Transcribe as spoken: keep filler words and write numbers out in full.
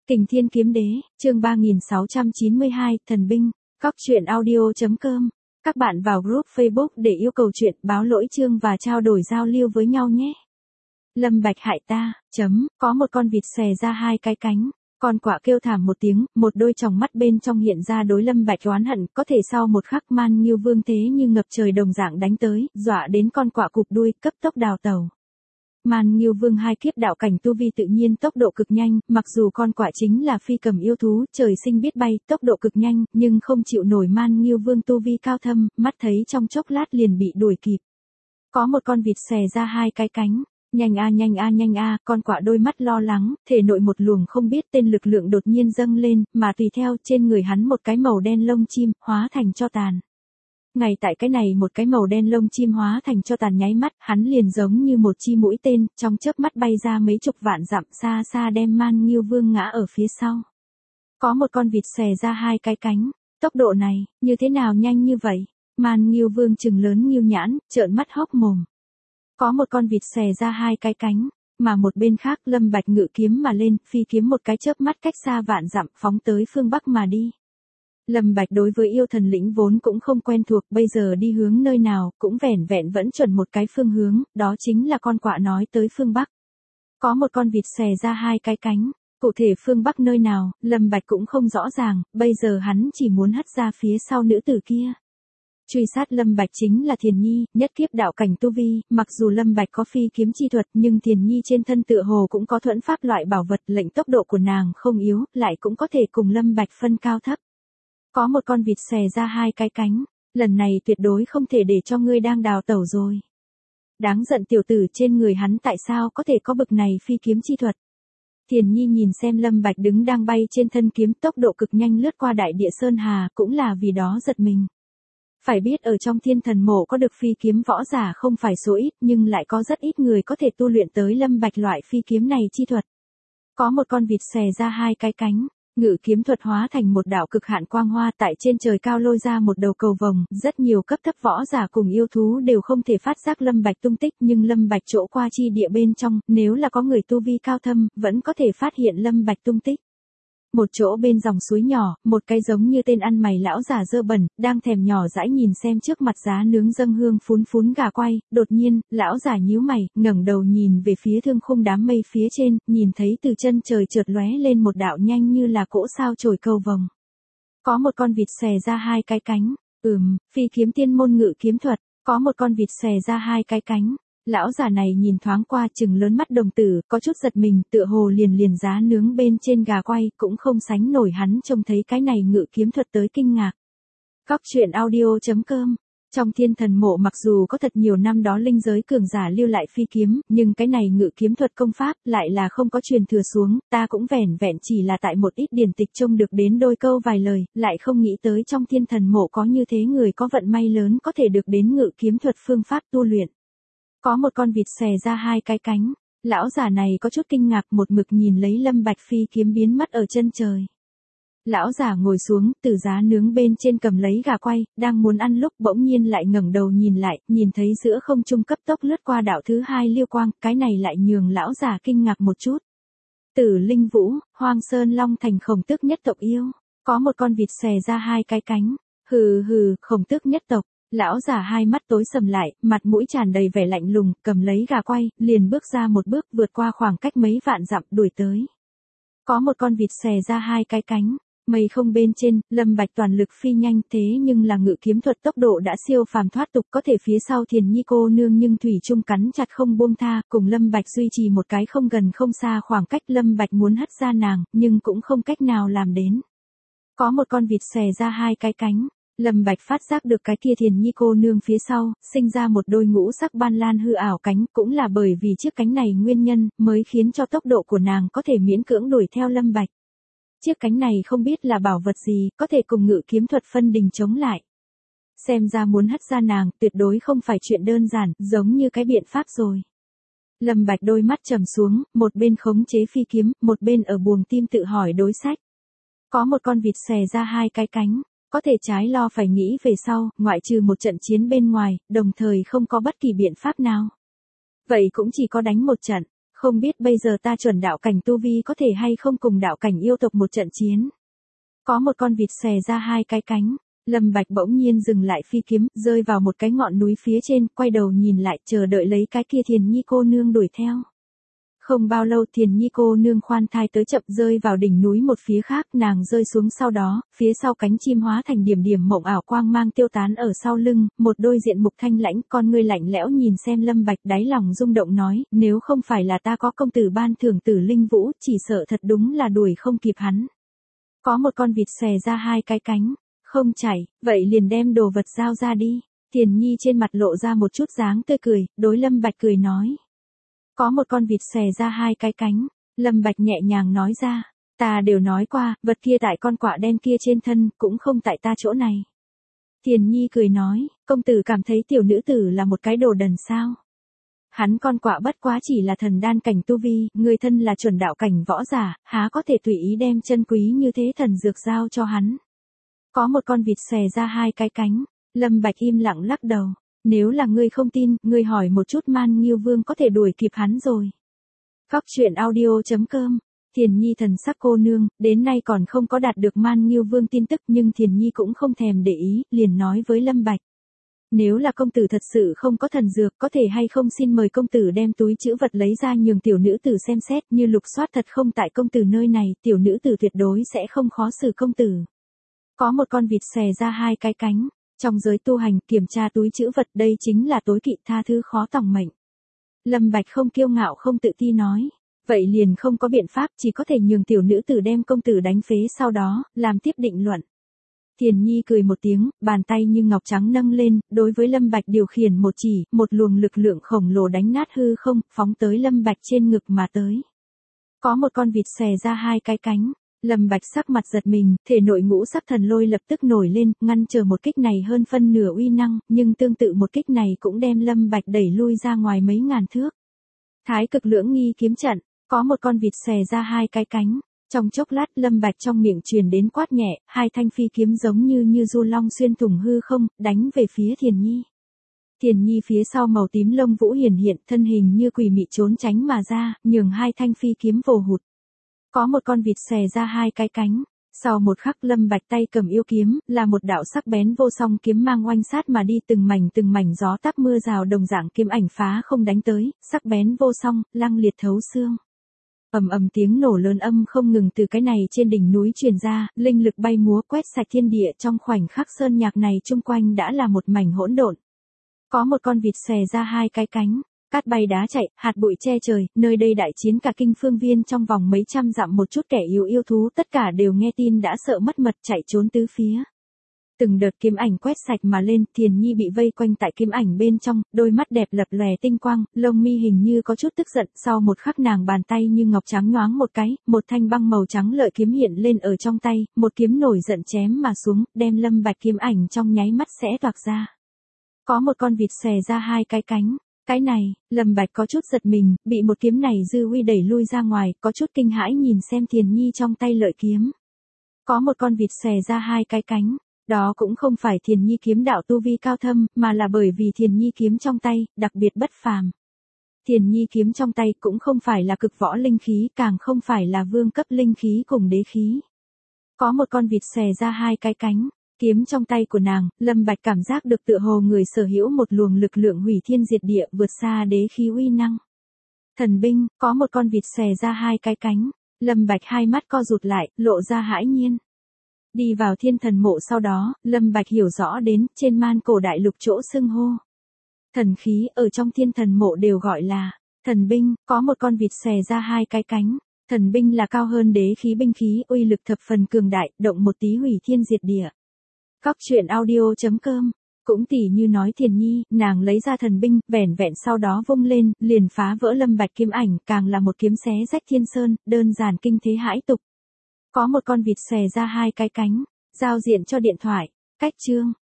Kình Thiên Kiếm Đế, chương ba nghìn sáu trăm chín mươi hai, Thần Binh, Cóc truyện audio chấm com. Các bạn vào group Facebook để yêu cầu chuyện, báo lỗi chương và trao đổi giao lưu với nhau nhé. Lâm Bạch hại ta, chấm, có một con vịt xòe ra hai cái cánh. Con quạ kêu thảm một tiếng, một đôi tròng mắt bên trong hiện ra đối Lâm Bạch oán hận, có thể sau một khắc Man Ngưu Vương thế như ngập trời đồng dạng đánh tới, dọa đến con quạ cụp đuôi, cấp tốc đào tẩu. Man Ngưu Vương hai kiếp đạo cảnh tu vi tự nhiên tốc độ cực nhanh, mặc dù con quạ chính là phi cầm yêu thú, trời sinh biết bay, tốc độ cực nhanh, nhưng không chịu nổi Man Ngưu Vương tu vi cao thâm, mắt thấy trong chốc lát liền bị đuổi kịp. Có một con vịt xòe ra hai cái cánh. Nhanh a nhanh a nhanh a, con quạ đôi mắt lo lắng, thể nội một luồng không biết tên lực lượng đột nhiên dâng lên, mà tùy theo trên người hắn một cái màu đen lông chim, hóa thành tro tàn. Ngay tại cái này một cái màu đen lông chim hóa thành tro tàn nháy mắt, hắn liền giống như một chi mũi tên, trong chớp mắt bay ra mấy chục vạn dặm xa xa đem Man Ngưu Vương ngã ở phía sau. Có một con vịt xòe ra hai cái cánh, tốc độ này, như thế nào nhanh như vậy? Man Ngưu Vương trừng lớn Ngưu nhãn, trợn mắt hốc mồm. Có một con vịt xòe ra hai cái cánh, mà một bên khác Lâm Bạch ngự kiếm mà lên, phi kiếm một cái chớp mắt cách xa vạn dặm phóng tới phương Bắc mà đi. Lâm Bạch đối với yêu thần lĩnh vốn cũng không quen thuộc, bây giờ đi hướng nơi nào, cũng vẻn vẹn vẫn chuẩn một cái phương hướng, đó chính là con quạ nói tới phương Bắc. Có một con vịt xòe ra hai cái cánh, cụ thể phương Bắc nơi nào, Lâm Bạch cũng không rõ ràng, bây giờ hắn chỉ muốn hất ra phía sau nữ tử kia. Truy sát Lâm Bạch chính là Thiền Nhi, nhất kiếp đạo cảnh tu vi, mặc dù Lâm Bạch có phi kiếm chi thuật nhưng Thiền Nhi trên thân tựa hồ cũng có thuẫn pháp loại bảo vật, lệnh tốc độ của nàng không yếu, lại cũng có thể cùng Lâm Bạch phân cao thấp. Có một con vịt xòe ra hai cái cánh, lần này tuyệt đối không thể để cho ngươi đang đào tẩu rồi. Đáng giận tiểu tử, trên người hắn tại sao có thể có bực này phi kiếm chi thuật. Thiền Nhi nhìn xem Lâm Bạch đứng đang bay trên thân kiếm, tốc độ cực nhanh lướt qua đại địa sơn hà, cũng là vì đó giật mình. Phải biết ở trong thiên thần mộ có được phi kiếm võ giả không phải số ít, nhưng lại có rất ít người có thể tu luyện tới Lâm Bạch loại phi kiếm này chi thuật. Có một con vịt xòe ra hai cái cánh, ngự kiếm thuật hóa thành một đạo cực hạn quang hoa, tại trên trời cao lôi ra một đầu cầu vồng, rất nhiều cấp thấp võ giả cùng yêu thú đều không thể phát giác Lâm Bạch tung tích, nhưng Lâm Bạch chỗ qua chi địa bên trong, nếu là có người tu vi cao thâm, vẫn có thể phát hiện Lâm Bạch tung tích. Một chỗ bên dòng suối nhỏ, một cái giống như tên ăn mày lão già dơ bẩn, đang thèm nhỏ dãi nhìn xem trước mặt giá nướng dâng hương phún phún gà quay, đột nhiên, lão già nhíu mày, ngẩng đầu nhìn về phía thương khung đám mây phía trên, nhìn thấy từ chân trời chợt lóe lên một đạo nhanh như là cỗ sao chổi cầu vồng. Có một con vịt xòe ra hai cái cánh, ừm, phi kiếm tiên môn ngự kiếm thuật, có một con vịt xòe ra hai cái cánh. Lão già này nhìn thoáng qua trừng lớn mắt đồng tử, có chút giật mình, tựa hồ liền liền giá nướng bên trên gà quay, cũng không sánh nổi hắn trông thấy cái này ngự kiếm thuật tới kinh ngạc. Cóc truyện audio chấm com. Trong thiên thần mộ mặc dù có thật nhiều năm đó linh giới cường giả lưu lại phi kiếm, nhưng cái này ngự kiếm thuật công pháp lại là không có truyền thừa xuống, ta cũng vẻn vẹn chỉ là tại một ít điển tịch trông được đến đôi câu vài lời, lại không nghĩ tới trong thiên thần mộ có như thế người có vận may lớn có thể được đến ngự kiếm thuật phương pháp tu luyện. Có một con vịt xòe ra hai cái cánh, lão già này có chút kinh ngạc, một mực nhìn lấy Lâm Bạch phi kiếm biến mất ở chân trời. Lão già ngồi xuống, từ giá nướng bên trên cầm lấy gà quay, đang muốn ăn lúc bỗng nhiên lại ngẩng đầu nhìn lại, nhìn thấy giữa không trung cấp tốc lướt qua đạo thứ hai liêu quang, cái này lại nhường lão già kinh ngạc một chút. Tử Linh Vũ, Hoang Sơn Long Thành Khổng Tước nhất tộc yêu, có một con vịt xòe ra hai cái cánh, hừ hừ, Khổng Tước nhất tộc. Lão già hai mắt tối sầm lại, mặt mũi tràn đầy vẻ lạnh lùng, cầm lấy gà quay, liền bước ra một bước vượt qua khoảng cách mấy vạn dặm đuổi tới. Có một con vịt xòe ra hai cái cánh, mây không bên trên, Lâm Bạch toàn lực phi nhanh, thế nhưng là ngự kiếm thuật tốc độ đã siêu phàm thoát tục, có thể phía sau Thiền Nhi cô nương nhưng thủy chung cắn chặt không buông tha, cùng Lâm Bạch duy trì một cái không gần không xa khoảng cách. Lâm Bạch muốn hất ra nàng, nhưng cũng không cách nào làm đến. Có một con vịt xòe ra hai cái cánh. Lâm Bạch phát giác được cái kia Thiền Nhi cô nương phía sau, sinh ra một đôi ngũ sắc ban lan hư ảo cánh, cũng là bởi vì chiếc cánh này nguyên nhân, mới khiến cho tốc độ của nàng có thể miễn cưỡng đuổi theo Lâm Bạch. Chiếc cánh này không biết là bảo vật gì, có thể cùng ngự kiếm thuật phân đình chống lại. Xem ra muốn hất ra nàng, tuyệt đối không phải chuyện đơn giản, giống như cái biện pháp rồi. Lâm Bạch đôi mắt trầm xuống, một bên khống chế phi kiếm, một bên ở buồng tim tự hỏi đối sách. Có một con vịt xòe ra hai cái cánh. Có thể trái lo phải nghĩ về sau, ngoại trừ một trận chiến bên ngoài, đồng thời không có bất kỳ biện pháp nào. Vậy cũng chỉ có đánh một trận, Không biết bây giờ ta chuẩn đạo cảnh tu vi có thể hay không cùng đạo cảnh yêu tộc một trận chiến. Có một con vịt xòe ra hai cái cánh. Lâm Bạch bỗng nhiên dừng lại phi kiếm, rơi vào một cái ngọn núi phía trên, quay đầu nhìn lại chờ đợi lấy cái kia Thiền Nhi cô nương đuổi theo. Không bao lâu Thiền Nhi cô nương khoan thai tới chậm rơi vào đỉnh núi một phía khác, nàng rơi xuống sau đó, phía sau cánh chim hóa thành điểm điểm mộng ảo quang mang tiêu tán ở sau lưng, một đôi diện mục thanh lãnh, con ngươi lạnh lẽo nhìn xem Lâm Bạch, đáy lòng rung động nói, nếu không phải là ta có công tử ban thưởng Tử Linh Vũ, chỉ sợ thật đúng là đuổi không kịp hắn. Có một con vịt xòe ra hai cái cánh, không chạy, vậy liền đem đồ vật giao ra đi. Thiền Nhi trên mặt lộ ra một chút dáng tươi cười, đối Lâm Bạch cười nói. Có một con vịt xòe ra hai cái cánh, Lâm Bạch nhẹ nhàng nói ra, ta đều nói qua, vật kia tại con quạ đen kia trên thân, cũng không tại ta chỗ này. Thiền Nhi cười nói, công tử cảm thấy tiểu nữ tử là một cái đồ đần sao? Hắn con quạ bất quá chỉ là thần đan cảnh tu vi, người thân là chuẩn đạo cảnh võ giả, há có thể tùy ý đem chân quý như thế thần dược giao cho hắn. Có một con vịt xòe ra hai cái cánh, Lâm Bạch im lặng lắc đầu. Nếu là ngươi không tin, ngươi hỏi một chút Man Nghiêu Vương có thể đuổi kịp hắn rồi. Góc truyện audio chấm com. Thiền Nhi thần sắc cô nương, đến nay còn không có đạt được Man Nghiêu Vương tin tức nhưng Thiền Nhi cũng không thèm để ý, liền nói với Lâm Bạch. Nếu là công tử thật sự không có thần dược, có thể hay không xin mời công tử đem túi trữ vật lấy ra nhường tiểu nữ tử xem xét, như lục soát thật không tại công tử nơi này, tiểu nữ tử tuyệt đối sẽ không khó xử công tử. Có một con vịt xòe ra hai cái cánh. Trong giới tu hành, kiểm tra túi trữ vật đây chính là tối kỵ tha thứ khó tòng mệnh. Lâm Bạch không kiêu ngạo không tự ti nói. Vậy liền không có biện pháp, chỉ có thể nhường tiểu nữ tử đem công tử đánh phế sau đó, làm tiếp định luận. Thiền Nhi cười một tiếng, bàn tay như ngọc trắng nâng lên, đối với Lâm Bạch điều khiển một chỉ, một luồng lực lượng khổng lồ đánh nát hư không, phóng tới Lâm Bạch trên ngực mà tới. Có một con vịt xòe ra hai cái cánh. Lâm Bạch sắc mặt giật mình, thể nội ngũ sắc thần lôi lập tức nổi lên, ngăn trở một kích này hơn phân nửa uy năng, nhưng tương tự một kích này cũng đem Lâm Bạch đẩy lui ra ngoài mấy ngàn thước. Thái cực lưỡng nghi kiếm trận, có một con vịt xòe ra hai cái cánh. Trong chốc lát Lâm Bạch trong miệng truyền đến quát nhẹ, hai thanh phi kiếm giống như như du long xuyên thủng hư không, đánh về phía Thiền Nhi. Thiền Nhi phía sau màu tím lông vũ hiển hiện, thân hình như quỷ mị trốn tránh mà ra, nhường hai thanh phi kiếm vồ hụt. Có một con vịt xòe ra hai cái cánh. Sau một khắc Lâm Bạch tay cầm yêu kiếm, là một đạo sắc bén vô song kiếm mang oanh sát mà đi, từng mảnh từng mảnh gió táp mưa rào đồng dạng kiếm ảnh phá không đánh tới, sắc bén vô song, lăng liệt thấu xương. Ầm ầm tiếng nổ lớn âm không ngừng từ cái này trên đỉnh núi truyền ra, linh lực bay múa quét sạch thiên địa, trong khoảnh khắc sơn nhạc này chung quanh đã là một mảnh hỗn độn. Có một con vịt xòe ra hai cái cánh. Cát bay đá chạy, hạt bụi che trời, nơi đây đại chiến cả kinh phương viên trong vòng mấy trăm dặm, một chút kẻ yếu yêu thú tất cả đều nghe tin đã sợ mất mật chạy trốn tứ phía. Từng đợt kiếm ảnh quét sạch mà lên, Thiền Nhi bị vây quanh tại kiếm ảnh bên trong, đôi mắt đẹp lập lòe tinh quang, lông mi hình như có chút tức giận, sau một khắc nàng bàn tay như ngọc trắng nhoáng một cái, một thanh băng màu trắng lợi kiếm hiện lên ở trong tay, một kiếm nổi giận chém mà xuống, đem Lâm Bạch kiếm ảnh trong nháy mắt xé toạc ra. Có một con vịt xòe ra hai cái cánh. Cái này, Lâm Bạch có chút giật mình, bị một kiếm này dư uy đẩy lui ra ngoài, có chút kinh hãi nhìn xem Thiền Nhi trong tay lợi kiếm. Có một con vịt xòe ra hai cái cánh, đó cũng không phải Thiền Nhi kiếm đạo tu vi cao thâm, mà là bởi vì Thiền Nhi kiếm trong tay, đặc biệt bất phàm. Thiền Nhi kiếm trong tay cũng không phải là cực võ linh khí, càng không phải là vương cấp linh khí cùng đế khí. Có một con vịt xòe ra hai cái cánh. Kiếm trong tay của nàng, Lâm Bạch cảm giác được tựa hồ người sở hữu một luồng lực lượng hủy thiên diệt địa vượt xa đế khí uy năng. Thần binh, có một con vịt xòe ra hai cái cánh, Lâm Bạch hai mắt co rụt lại, lộ ra hãi nhiên. Đi vào thiên thần mộ sau đó, Lâm Bạch hiểu rõ đến, trên man cổ đại lục chỗ xưng hô. Thần khí ở trong thiên thần mộ đều gọi là thần binh, có một con vịt xòe ra hai cái cánh. Thần binh là cao hơn đế khí binh khí, uy lực thập phần cường đại, động một tí hủy thiên diệt địa. Góc truyện audio chấm com. Cũng tỉ như nói Thiền Nhi, nàng lấy ra thần binh, vẻn vẹn sau đó vung lên, liền phá vỡ Lâm Bạch kiếm ảnh, càng là một kiếm xé rách thiên sơn, đơn giản kinh thế hãi tục. Có một con vịt xòe ra hai cái cánh, giao diện cho điện thoại, cách chương.